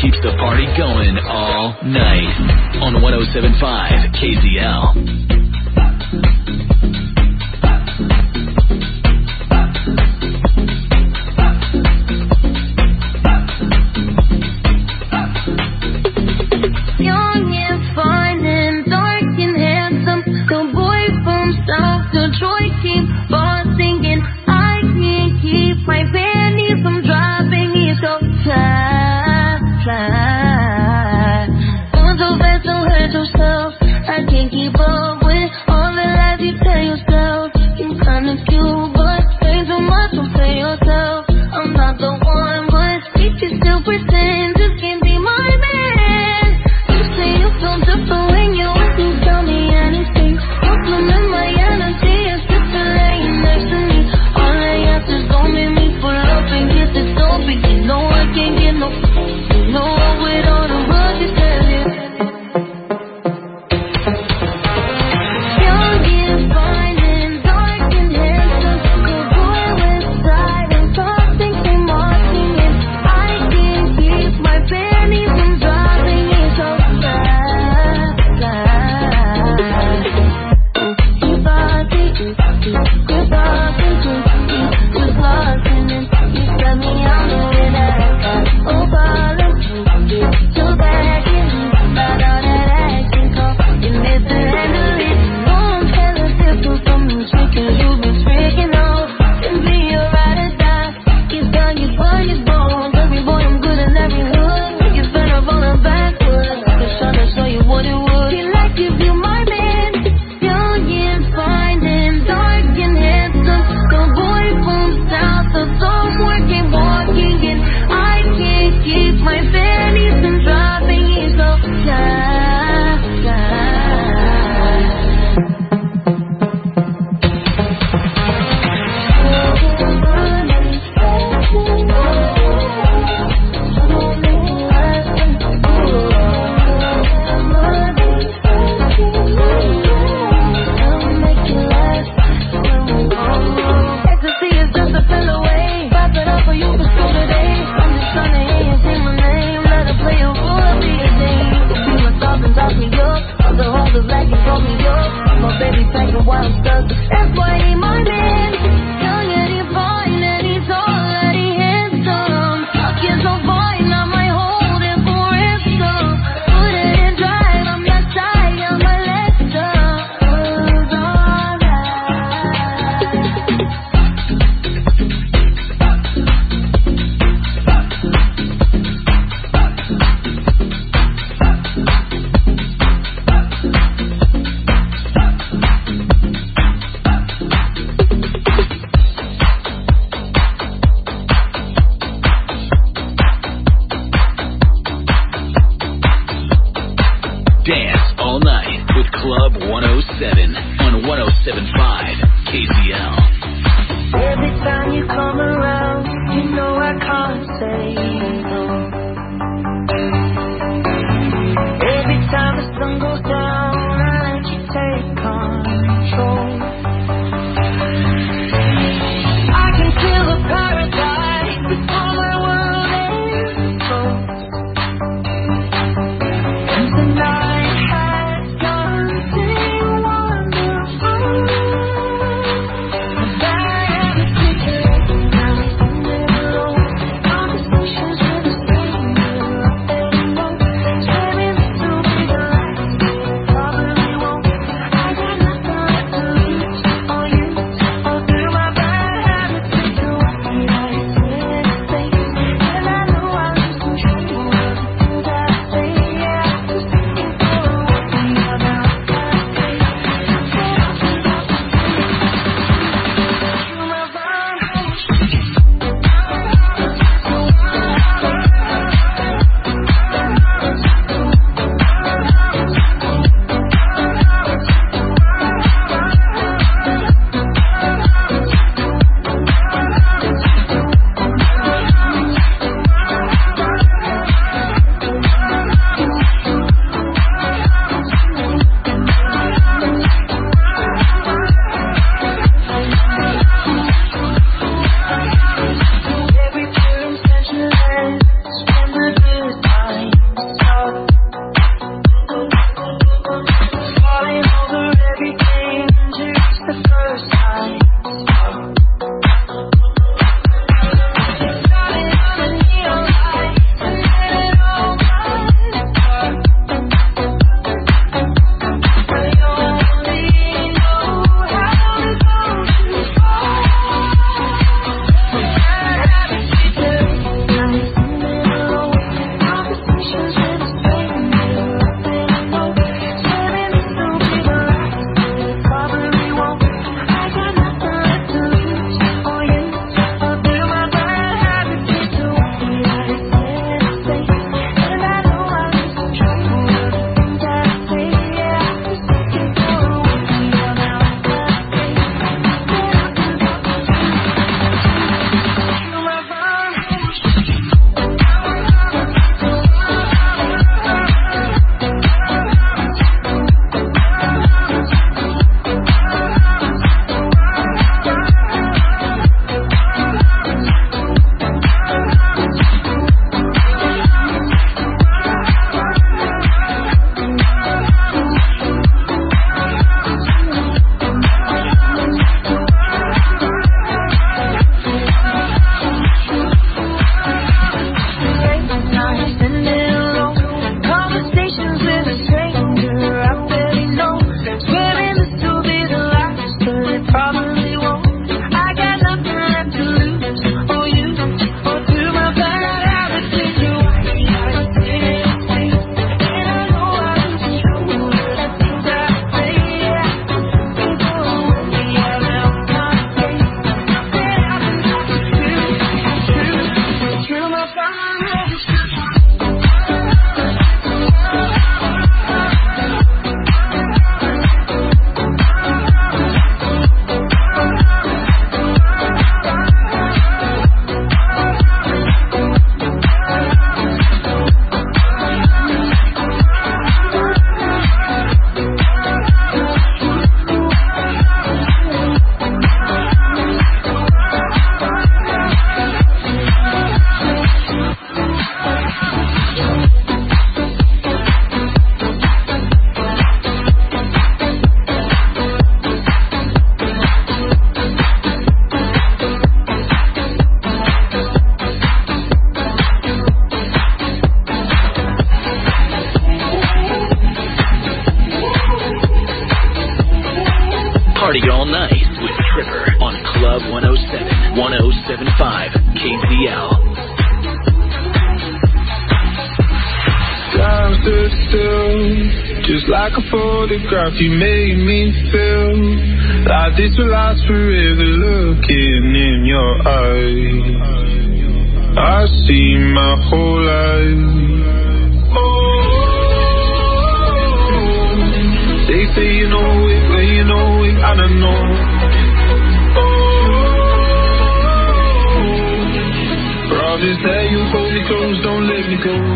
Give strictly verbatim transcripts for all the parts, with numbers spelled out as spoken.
keeps the party going all night on one oh seven point five K Z L. Conversations all night with Tripper on Club one oh seven, one oh seven point five K Z L. Time stood still, just like a photograph. You made me feel like this will last forever. Looking in your eyes, I see my whole life. Oh, they say you know it, but you know it, I don't know. Oh, promise that you'll hold me close, don't let me go.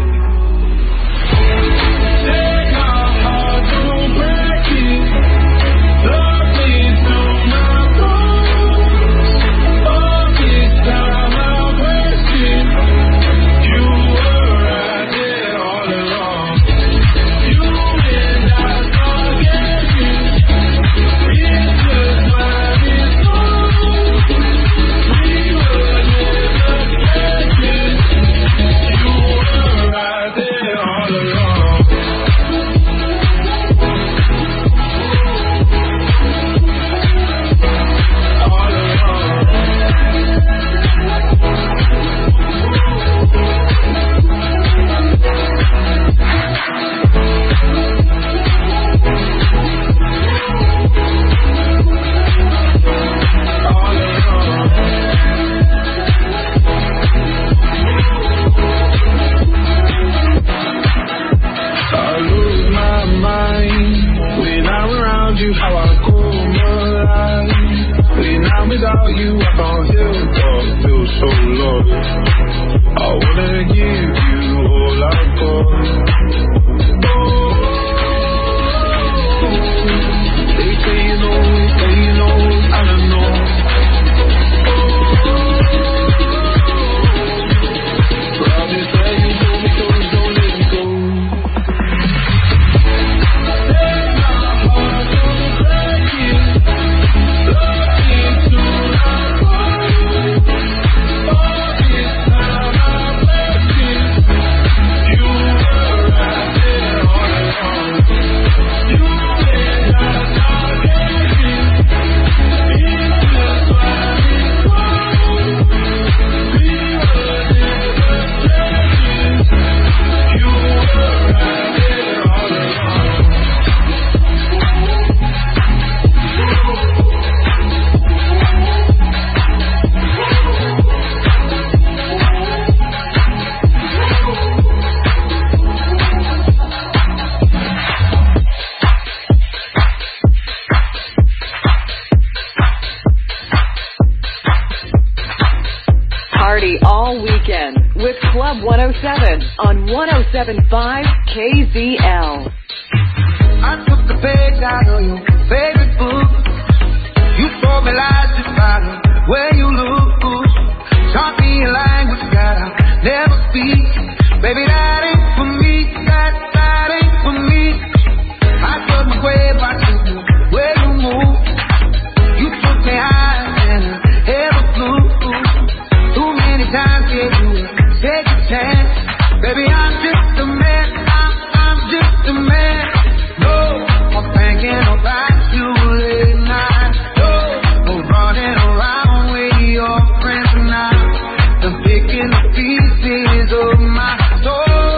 seven five K Z L. I took the page out of your favorite book. You told me lies about where you look. Taught me a language that I never speak. Baby, that ain't for me. That, that ain't for me. I took my way back to you, where you move. You took me higher than I ever flew. Too many times, yeah, you take a chance. Baby, I'm just a man, I'm, I'm just a man. No, I'm thinking about you late night. No, I'm running around with your friends now. I'm picking the pieces of my soul.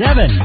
seven.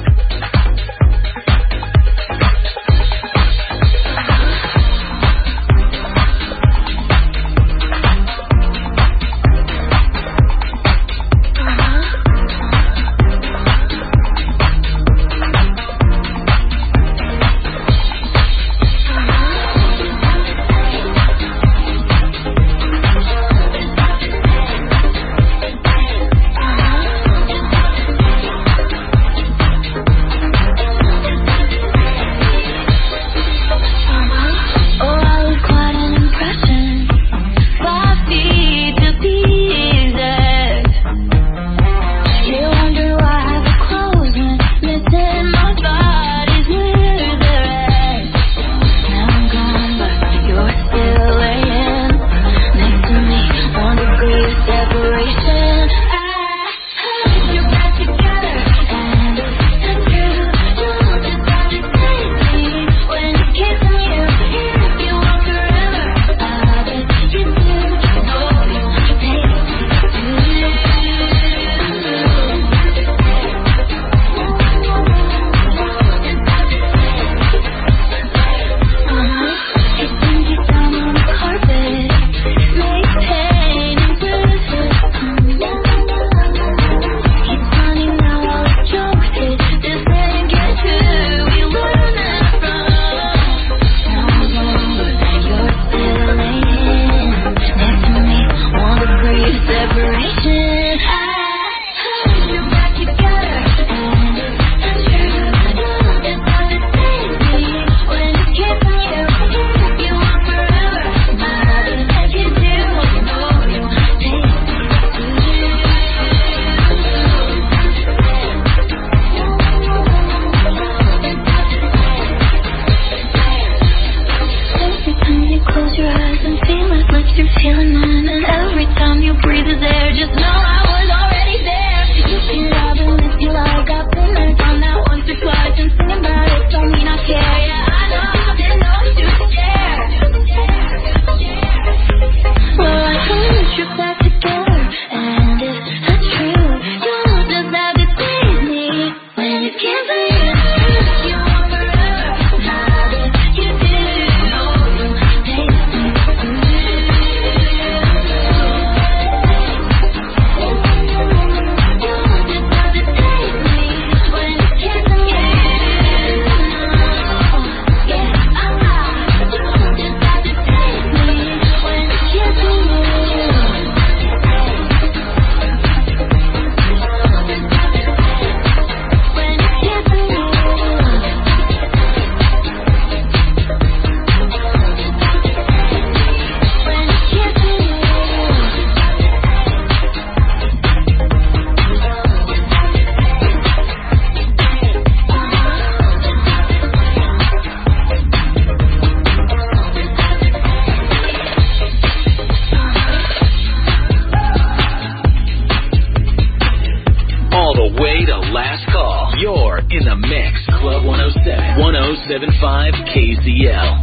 seven five K Z L.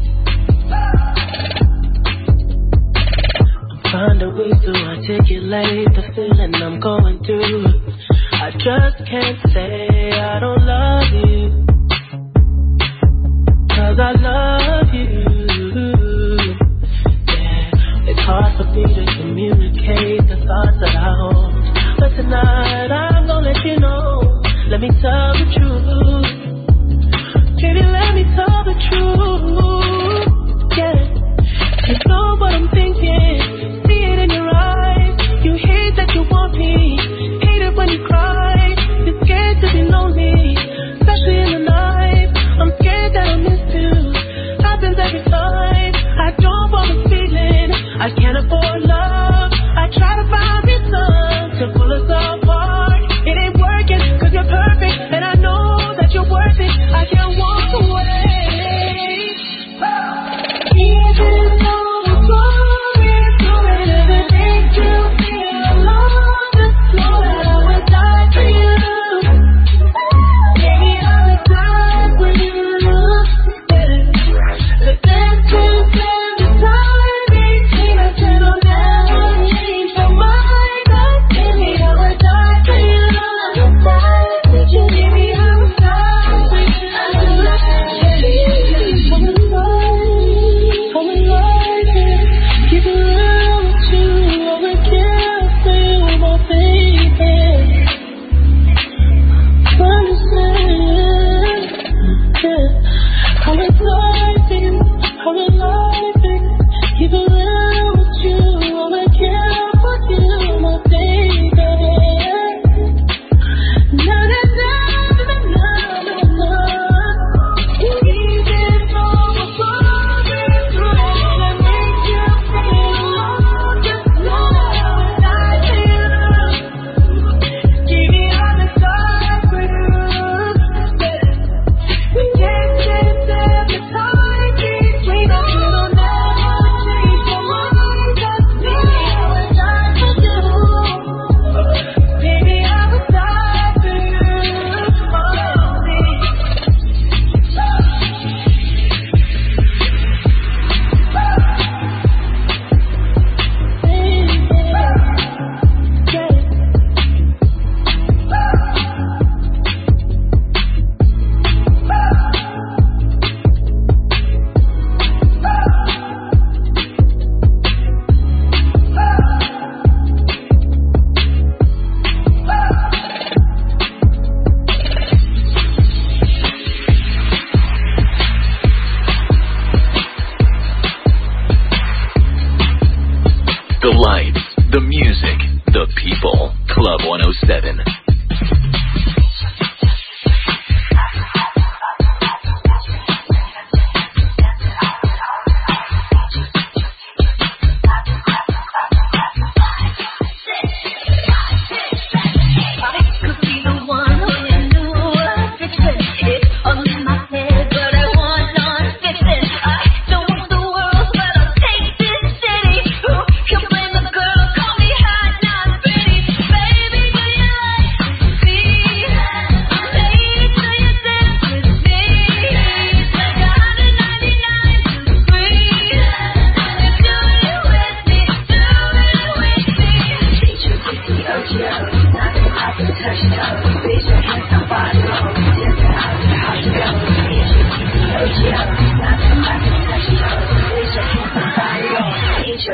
Find a way to articulate the feeling I'm going through. I just can't say I don't love you, 'cause I love you. Yeah, it's hard for me to communicate the thoughts that I hold, but tonight I'm gonna let you know. Let me tell the truth. Baby, let me tell the truth. Yeah, you know what I'm thinking. See it in your eyes. You hate that you want me. Hate it when you cry. You're scared to be lonely, especially in the night.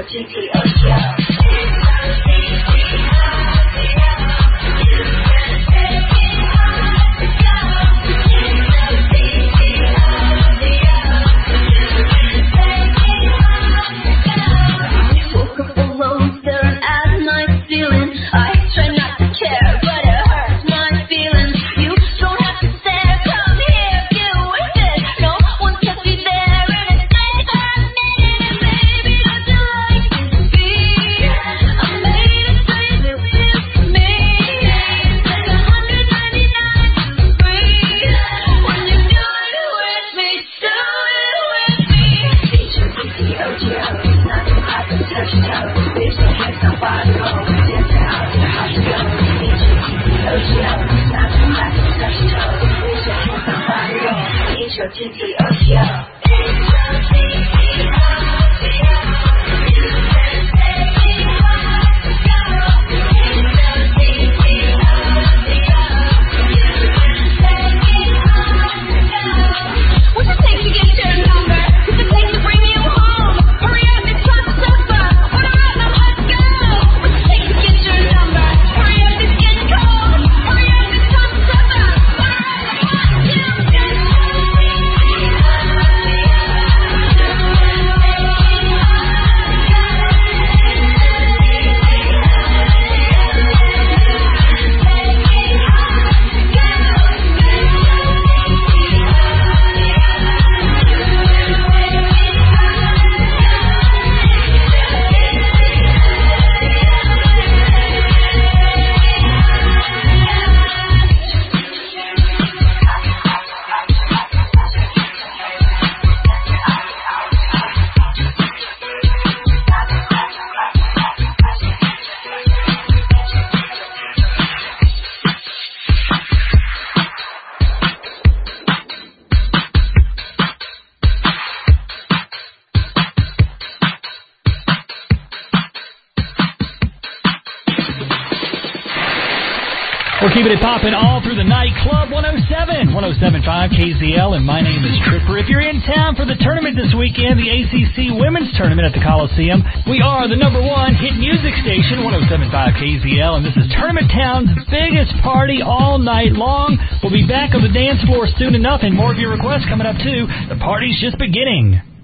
We're keeping it popping all through the night. Club one oh seven, one oh seven point five K Z L, and my name is Tripper. If you're in town for the tournament this weekend, the A C C Women's Tournament at the Coliseum, we are the number one hit music station, one oh seven point five K Z L, and this is Tournament Town's biggest party all night long. We'll be back on the dance floor soon enough, and more of your requests coming up, too. The party's just beginning.